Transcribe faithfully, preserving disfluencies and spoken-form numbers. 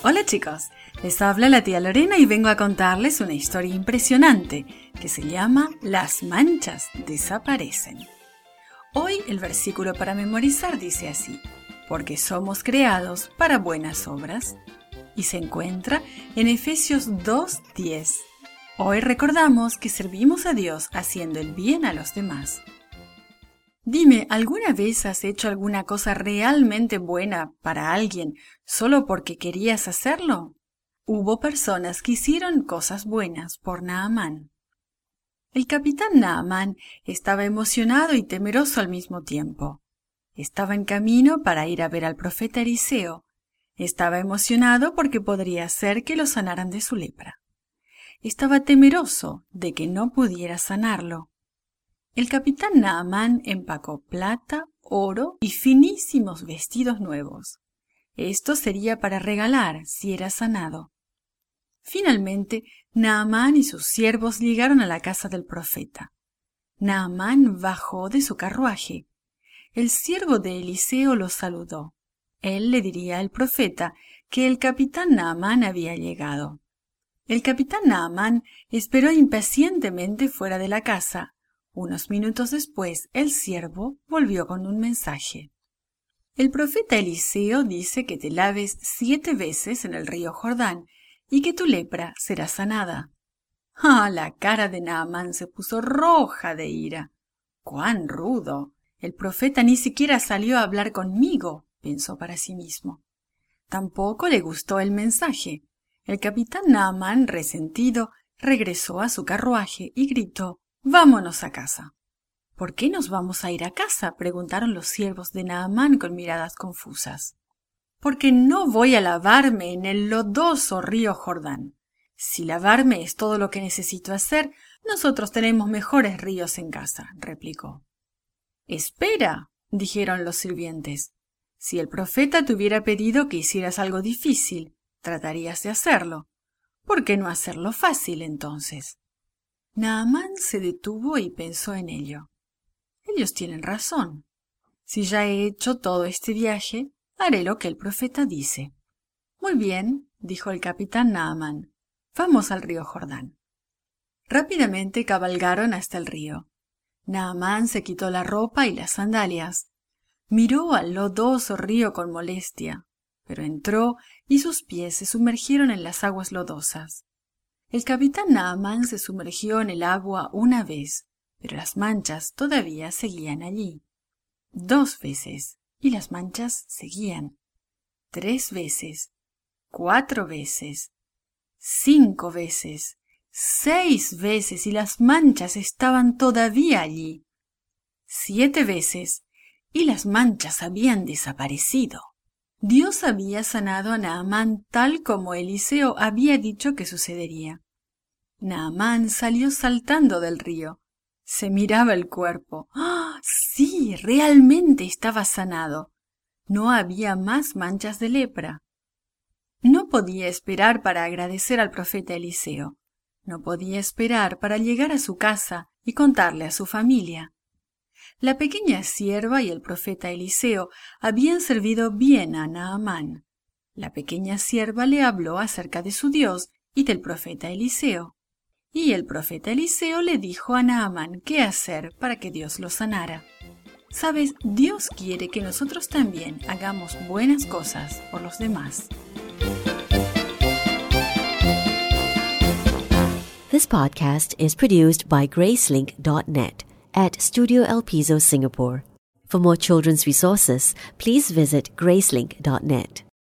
Hola chicos, les habla la tía Lorena y vengo a contarles una historia impresionante que se llama Las manchas desaparecen. Hoy el versículo para memorizar dice así: porque somos creados para buenas obras, y se encuentra en Efesios dos diez. Hoy recordamos que servimos a Dios haciendo el bien a los demás. Dime, ¿alguna vez has hecho alguna cosa realmente buena para alguien solo porque querías hacerlo? Hubo personas que hicieron cosas buenas por Naamán. El capitán Naamán estaba emocionado y temeroso al mismo tiempo. Estaba en camino para ir a ver al profeta Eliseo. Estaba emocionado porque podría ser que lo sanaran de su lepra. Estaba temeroso de que no pudiera sanarlo. El capitán Naamán empacó plata, oro y finísimos vestidos nuevos. Esto sería para regalar si era sanado. Finalmente, Naamán y sus siervos llegaron a la casa del profeta. Naamán bajó de su carruaje. El siervo de Eliseo lo saludó. Él le diría al profeta que el capitán Naamán había llegado. El capitán Naamán esperó impacientemente fuera de la casa. Unos minutos después, el siervo volvió con un mensaje. El profeta Eliseo dice que te laves siete veces en el río Jordán y que tu lepra será sanada. Ah, la cara de Naamán se puso roja de ira. ¡Cuán rudo! El profeta ni siquiera salió a hablar conmigo, pensó para sí mismo. Tampoco le gustó el mensaje. El capitán Naamán, resentido, regresó a su carruaje y gritó: «¡Vámonos a casa!». «¿Por qué nos vamos a ir a casa?», preguntaron los siervos de Naamán con miradas confusas. «Porque no voy a lavarme en el lodoso río Jordán. Si lavarme es todo lo que necesito hacer, nosotros tenemos mejores ríos en casa», replicó. «Espera», dijeron los sirvientes. «Si el profeta te hubiera pedido que hicieras algo difícil, tratarías de hacerlo. ¿Por qué no hacerlo fácil entonces?». Naamán se detuvo y pensó en ello. Ellos tienen razón. Si ya he hecho todo este viaje, haré lo que el profeta dice. «Muy bien», dijo el capitán Naamán. «Vamos al río Jordán». Rápidamente cabalgaron hasta el río. Naamán se quitó la ropa y las sandalias. Miró al lodoso río con molestia, pero entró y sus pies se sumergieron en las aguas lodosas. El capitán Naamán se sumergió en el agua una vez, pero las manchas todavía seguían allí. Dos veces, y las manchas seguían. Tres veces, cuatro veces, cinco veces, seis veces, y las manchas estaban todavía allí. Siete veces, y las manchas habían desaparecido. Dios había sanado a Naamán tal como Eliseo había dicho que sucedería. Naamán salió saltando del río. Se miraba el cuerpo. ¡Ah! Sí, realmente estaba sanado. No había más manchas de lepra. No podía esperar para agradecer al profeta Eliseo. No podía esperar para llegar a su casa y contarle a su familia. La pequeña sierva y el profeta Eliseo habían servido bien a Naamán. La pequeña sierva le habló acerca de su Dios y del profeta Eliseo. Y el profeta Eliseo le dijo a Naamán qué hacer para que Dios lo sanara. Sabes, Dios quiere que nosotros también hagamos buenas cosas por los demás. This podcast is produced by Gracelink dot net at Studio El Piso, Singapore. For more children's resources, please visit Gracelink dot net.